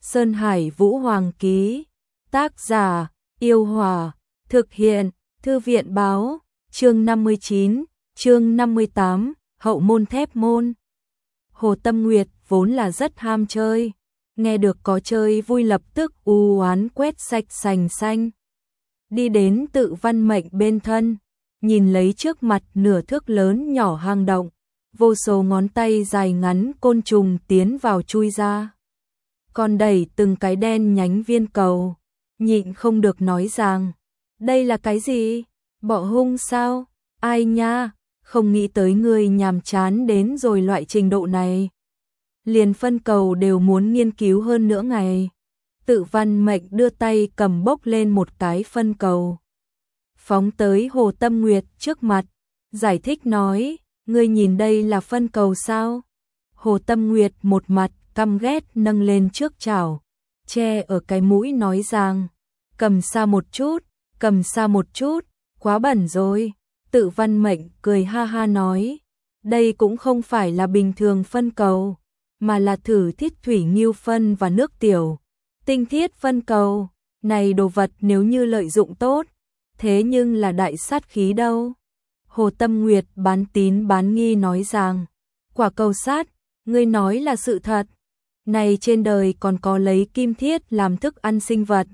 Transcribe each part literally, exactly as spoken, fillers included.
Sơn Hải Vũ Hoàng ký. Tác giả, Yêu Hòa. Thực hiện, Thư viện báo. Chương năm mươi chín, chương năm mươi tám, hậu môn thép môn. Hồ Tâm Nguyệt vốn là rất ham chơi, nghe được có chơi vui lập tức u oán quét sạch sành xanh. Đi đến Tự Văn Mệnh bên thân, nhìn lấy trước mặt nửa thước lớn nhỏ hang động, vô số ngón tay dài ngắn côn trùng tiến vào chui ra. Còn đẩy từng cái đen nhánh viên cầu, nhịn không được nói rằng, đây là cái gì? Bọ hung sao? Ai nha, không nghĩ tới người nhàm chán đến rồi loại trình độ này. Liền phân cầu đều muốn nghiên cứu hơn nữa ngày. Tự Văn Mệnh đưa tay cầm bốc lên một cái phân cầu, phóng tới Hồ Tâm Nguyệt trước mặt, giải thích nói, ngươi nhìn đây là phân cầu sao? Hồ Tâm Nguyệt một mặt căm ghét nâng lên trước chảo, che ở cái mũi nói rằng, cầm xa một chút, cầm xa một chút, quá bẩn rồi. Tự Văn Mệnh cười ha ha nói, đây cũng không phải là bình thường phân cầu, mà là thử thiết thủy nghiêu phân và nước tiểu. Tinh thiết phân cầu, này đồ vật nếu như lợi dụng tốt, thế nhưng là đại sát khí đâu. Hồ Tâm Nguyệt bán tín bán nghi nói rằng, quả cầu sát, ngươi nói là sự thật. Này trên đời còn có lấy kim thiết làm thức ăn sinh vật.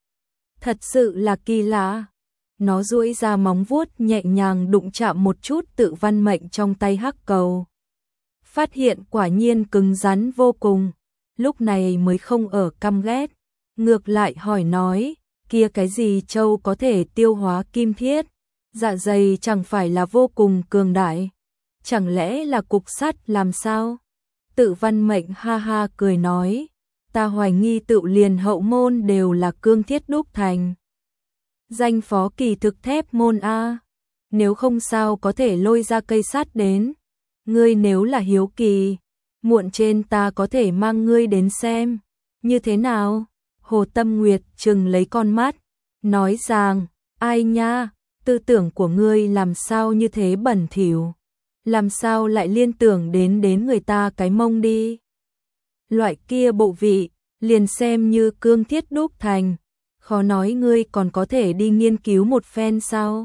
Thật sự là kỳ lạ. Nó duỗi ra móng vuốt nhẹ nhàng đụng chạm một chút Tự Văn Mệnh trong tay hắc cầu. Phát hiện quả nhiên cứng rắn vô cùng, lúc này mới không ở căm ghét, ngược lại hỏi nói, kia cái gì châu có thể tiêu hóa kim thiết, dạ dày chẳng phải là vô cùng cường đại, chẳng lẽ là cục sắt làm sao? Tự Văn Mệnh ha ha cười nói, ta hoài nghi Tự liền hậu môn đều là cương thiết đúc thành. Danh phó kỳ thực thép môn A, nếu không sao có thể lôi ra cây sắt đến. Ngươi nếu là hiếu kỳ, muộn trên ta có thể mang ngươi đến xem. Như thế nào? Hồ Tâm Nguyệt trừng lấy con mắt, nói rằng, ai nha, tư tưởng của ngươi làm sao như thế bẩn thỉu, làm sao lại liên tưởng đến đến người ta cái mông đi. Loại kia bộ vị, liền xem như cương thiết đúc thành, khó nói ngươi còn có thể đi nghiên cứu một phen sao?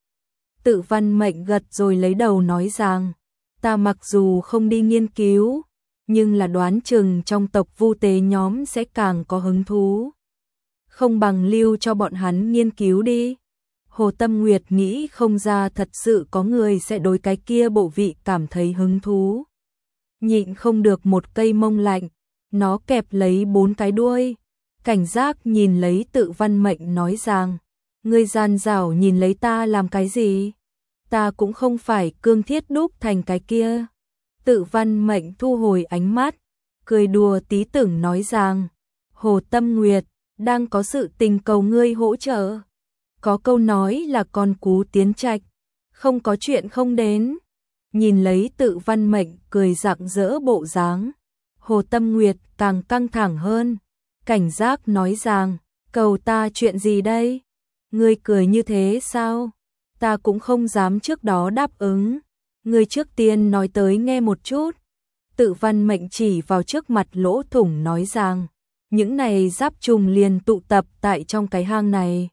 Tự Văn Mệnh gật rồi lấy đầu nói rằng, ta mặc dù không đi nghiên cứu, nhưng là đoán chừng trong tộc Vu Tế nhóm sẽ càng có hứng thú. Không bằng lưu cho bọn hắn nghiên cứu đi. Hồ Tâm Nguyệt nghĩ không ra thật sự có người sẽ đối cái kia bộ vị cảm thấy hứng thú. Nhịn không được một cây mông lạnh, nó kẹp lấy bốn cái đuôi, cảnh giác nhìn lấy Tự Văn Mệnh nói rằng, ngươi gian dảo nhìn lấy ta làm cái gì? Ta cũng không phải cương thiết đúc thành cái kia. Tự Văn Mệnh thu hồi ánh mắt, cười đùa tí tưởng nói rằng, Hồ Tâm Nguyệt, đang có sự tình cầu ngươi hỗ trợ. Có câu nói là con cú tiến trạch, không có chuyện không đến. Nhìn lấy Tự Văn Mệnh cười rạng rỡ bộ dáng, Hồ Tâm Nguyệt càng căng thẳng hơn, cảnh giác nói rằng, cầu ta chuyện gì đây? Ngươi cười như thế sao? Ta cũng không dám trước đó đáp ứng. Ngươi trước tiên nói tới nghe một chút. Tự Văn Mệnh chỉ vào trước mặt lỗ thủng nói rằng, những này giáp trùng liền tụ tập tại trong cái hang này.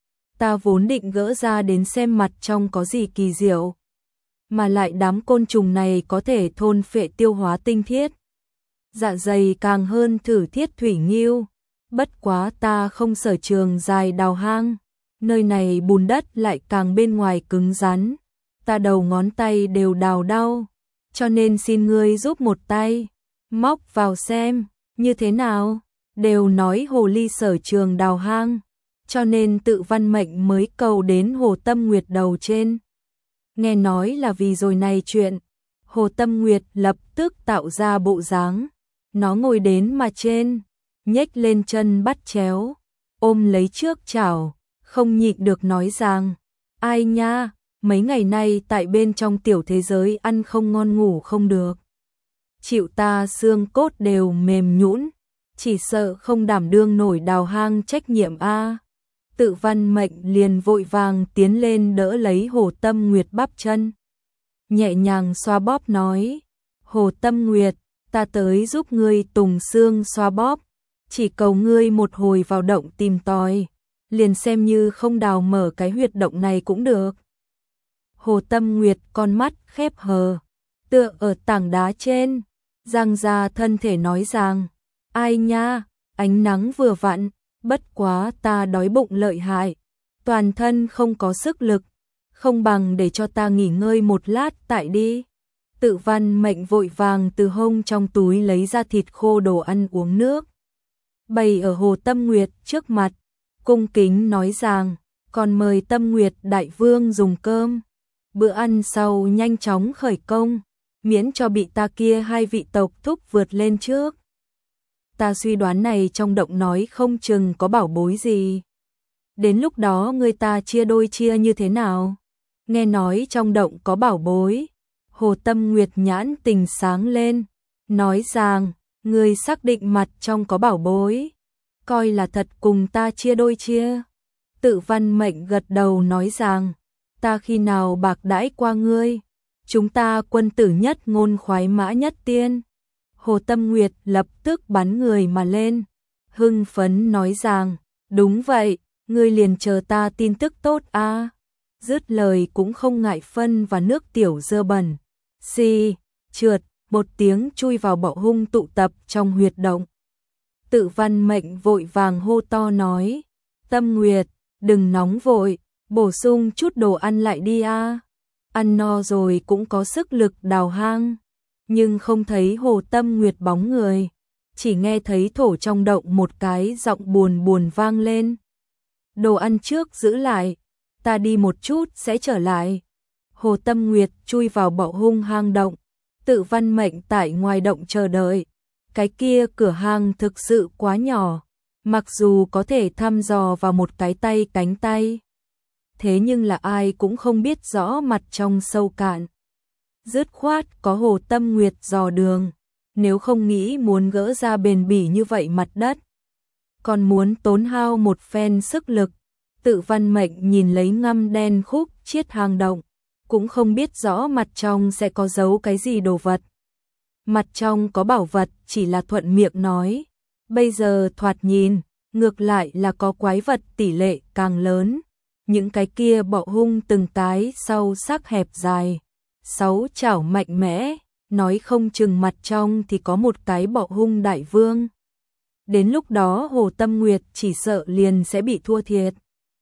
Ta vốn định gỡ ra đến xem mặt trong có gì kỳ diệu, mà lại đám côn trùng này có thể thôn phệ tiêu hóa tinh thiết, dạ dày càng hơn thử thiết thủy nghiêu. Bất quá ta không sở trường dài đào hang, nơi này bùn đất lại càng bên ngoài cứng rắn, ta đầu ngón tay đều đào đau, cho nên xin ngươi giúp một tay, móc vào xem, như thế nào? Đều nói hồ ly sở trường đào hang, cho nên Tự Văn Mệnh mới cầu đến Hồ Tâm Nguyệt đầu trên. Nghe nói là vì rồi này chuyện, Hồ Tâm Nguyệt lập tức tạo ra bộ dáng, nó ngồi đến mà trên, nhếch lên chân bắt chéo, ôm lấy trước chảo, không nhịn được nói rằng, ai nha, mấy ngày nay tại bên trong tiểu thế giới ăn không ngon ngủ không được. Chịu ta xương cốt đều mềm nhũn, chỉ sợ không đảm đương nổi đào hang trách nhiệm a. Tự Văn Mệnh liền vội vàng tiến lên đỡ lấy Hồ Tâm Nguyệt bắp chân, nhẹ nhàng xoa bóp nói, Hồ Tâm Nguyệt, ta tới giúp ngươi tùng xương xoa bóp, chỉ cầu ngươi một hồi vào động tìm tòi, liền xem như không đào mở cái huyệt động này cũng được. Hồ Tâm Nguyệt con mắt khép hờ, tựa ở tảng đá trên, giang ra thân thể nói rằng, ai nha, ánh nắng vừa vặn, bất quá ta đói bụng lợi hại, toàn thân không có sức lực, không bằng để cho ta nghỉ ngơi một lát tại đi. Tự Văn Mệnh vội vàng từ hông trong túi lấy ra thịt khô đồ ăn uống nước, bày ở Hồ Tâm Nguyệt trước mặt, cung kính nói rằng, còn mời Tâm Nguyệt đại vương dùng cơm. Bữa ăn sau nhanh chóng khởi công, miễn cho bị ta kia hai vị tộc thúc vượt lên trước. Ta suy đoán này trong động nói không chừng có bảo bối gì. Đến lúc đó người ta chia đôi chia như thế nào? Nghe nói trong động có bảo bối. Hồ Tâm Nguyệt nhãn tình sáng lên, nói rằng, người xác định mặt trong có bảo bối, coi là thật cùng ta chia đôi chia. Tự Văn Mệnh gật đầu nói rằng, ta khi nào bạc đãi qua ngươi, chúng ta quân tử nhất ngôn khoái mã nhất tiên. Hồ Tâm Nguyệt lập tức bắn người mà lên, hưng phấn nói rằng, đúng vậy, ngươi liền chờ ta tin tức tốt a. À. Dứt lời cũng không ngại phân và nước tiểu dơ bẩn, xì, trượt, một tiếng chui vào bọ hung tụ tập trong huyệt động. Tự Văn Mệnh vội vàng hô to nói, Tâm Nguyệt, đừng nóng vội, bổ sung chút đồ ăn lại đi a. À. Ăn no rồi cũng có sức lực đào hang. Nhưng không thấy Hồ Tâm Nguyệt bóng người, chỉ nghe thấy thổ trong động một cái giọng buồn buồn vang lên. Đồ ăn trước giữ lại, ta đi một chút sẽ trở lại. Hồ Tâm Nguyệt chui vào bọ hung hang động, Tự Văn Mệnh tại ngoài động chờ đợi. Cái kia cửa hang thực sự quá nhỏ, mặc dù có thể thăm dò vào một cái tay cánh tay, thế nhưng là ai cũng không biết rõ mặt trong sâu cạn. Dứt khoát có Hồ Tâm Nguyệt dò đường, nếu không nghĩ muốn gỡ ra bền bỉ như vậy mặt đất, còn muốn tốn hao một phen sức lực. Tự Văn Mệnh nhìn lấy ngăm đen khúc chiết hang động, cũng không biết rõ mặt trong sẽ có giấu cái gì đồ vật. Mặt trong có bảo vật chỉ là thuận miệng nói, bây giờ thoạt nhìn, ngược lại là có quái vật tỷ lệ càng lớn. Những cái kia bọ hung từng cái sau sắc hẹp dài, sáu chảo mạnh mẽ, nói không chừng mặt trong thì có một cái bọ hung đại vương. Đến lúc đó Hồ Tâm Nguyệt chỉ sợ liền sẽ bị thua thiệt.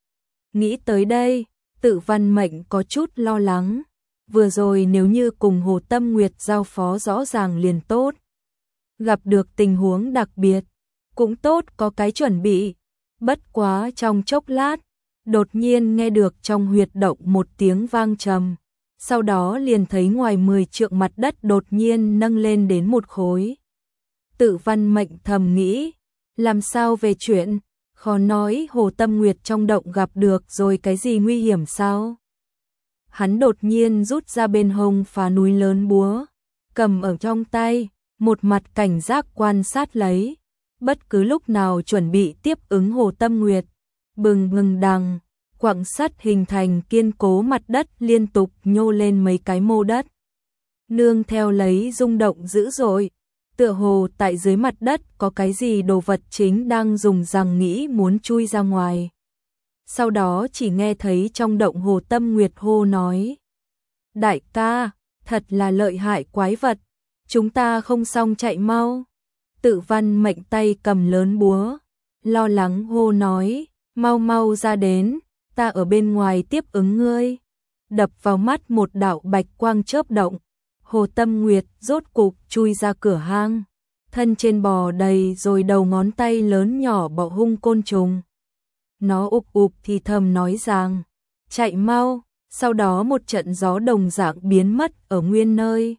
Nghĩ tới đây, Tự Văn Mệnh có chút lo lắng. Vừa rồi nếu như cùng Hồ Tâm Nguyệt giao phó rõ ràng liền tốt. Gặp được tình huống đặc biệt, cũng tốt có cái chuẩn bị. Bất quá trong chốc lát, đột nhiên nghe được trong huyệt động một tiếng vang trầm. Sau đó liền thấy ngoài mười trượng mặt đất đột nhiên nâng lên đến một khối. Tự Văn Mệnh thầm nghĩ, làm sao về chuyện, khó nói Hồ Tâm Nguyệt trong động gặp được rồi cái gì nguy hiểm sao? Hắn đột nhiên rút ra bên hông phá núi lớn búa, cầm ở trong tay, một mặt cảnh giác quan sát lấy, bất cứ lúc nào chuẩn bị tiếp ứng Hồ Tâm Nguyệt. Bừng ngừng đằng, quặng sắt hình thành kiên cố mặt đất liên tục nhô lên mấy cái mô đất. Nương theo lấy rung động dữ dội, tựa hồ tại dưới mặt đất có cái gì đồ vật chính đang dùng rằng nghĩ muốn chui ra ngoài. Sau đó chỉ nghe thấy trong động Hồ Tâm Nguyệt hô nói, đại ca, thật là lợi hại quái vật, chúng ta không xong chạy mau. Tự Văn Mệnh tay cầm lớn búa, lo lắng hô nói, mau mau ra đến, ta ở bên ngoài tiếp ứng ngươi. Đập vào mắt một đạo bạch quang chớp động, Hồ Tâm Nguyệt rốt cục chui ra cửa hang, thân trên bò đầy rồi đầu ngón tay lớn nhỏ bọ hung côn trùng. Nó ục ục thì thầm nói rằng, chạy mau, sau đó một trận gió đồng dạng biến mất ở nguyên nơi.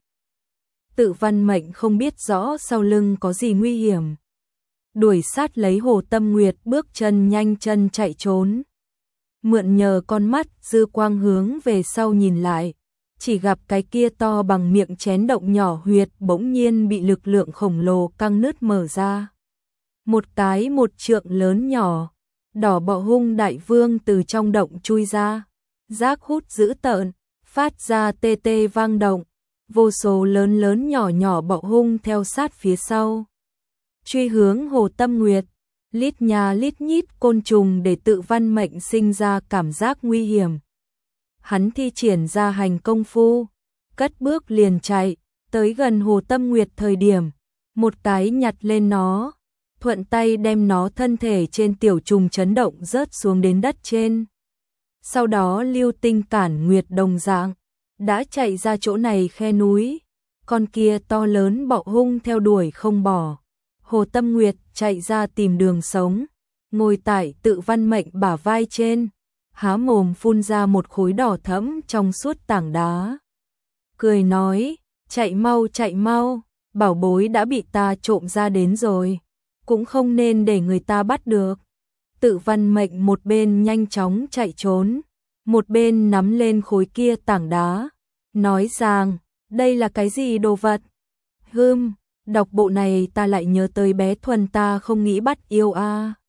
Tự Văn Mệnh không biết rõ sau lưng có gì nguy hiểm, đuổi sát lấy Hồ Tâm Nguyệt bước chân nhanh chân chạy trốn. Mượn nhờ con mắt dư quang hướng về sau nhìn lại, chỉ gặp cái kia to bằng miệng chén động nhỏ huyệt bỗng nhiên bị lực lượng khổng lồ căng nứt mở ra. Một cái một trượng lớn nhỏ, đỏ bọ hung đại vương từ trong động chui ra, rác hút dữ tợn, phát ra tê tê vang động, vô số lớn lớn nhỏ nhỏ bọ hung theo sát phía sau. truy hướng Hồ Tâm Nguyệt. Lít nha lít nhít côn trùng để tự văn mệnh sinh ra cảm giác nguy hiểm. Hắn thi triển ra hành công phu, cất bước liền chạy, tới gần Hồ Tâm Nguyệt thời điểm, một cái nhặt lên nó, thuận tay đem nó thân thể trên tiểu trùng chấn động rớt xuống đến đất trên. Sau đó Lưu Tinh cản nguyệt đồng dạng, đã chạy ra chỗ này khe núi, con kia to lớn bọ hung theo đuổi không bỏ. Hồ Tâm Nguyệt chạy ra tìm đường sống, ngồi tại tự văn mệnh bả vai trên, há mồm phun ra một khối đỏ thẫm trong suốt tảng đá. Cười nói, chạy mau chạy mau, bảo bối đã bị ta trộm ra đến rồi, cũng không nên để người ta bắt được. Tự văn mệnh một bên nhanh chóng chạy trốn, một bên nắm lên khối kia tảng đá, nói rằng, đây là cái gì đồ vật? Hừm, đọc bộ này ta lại nhớ tới bé Thuần ta không nghĩ bắt yêu a.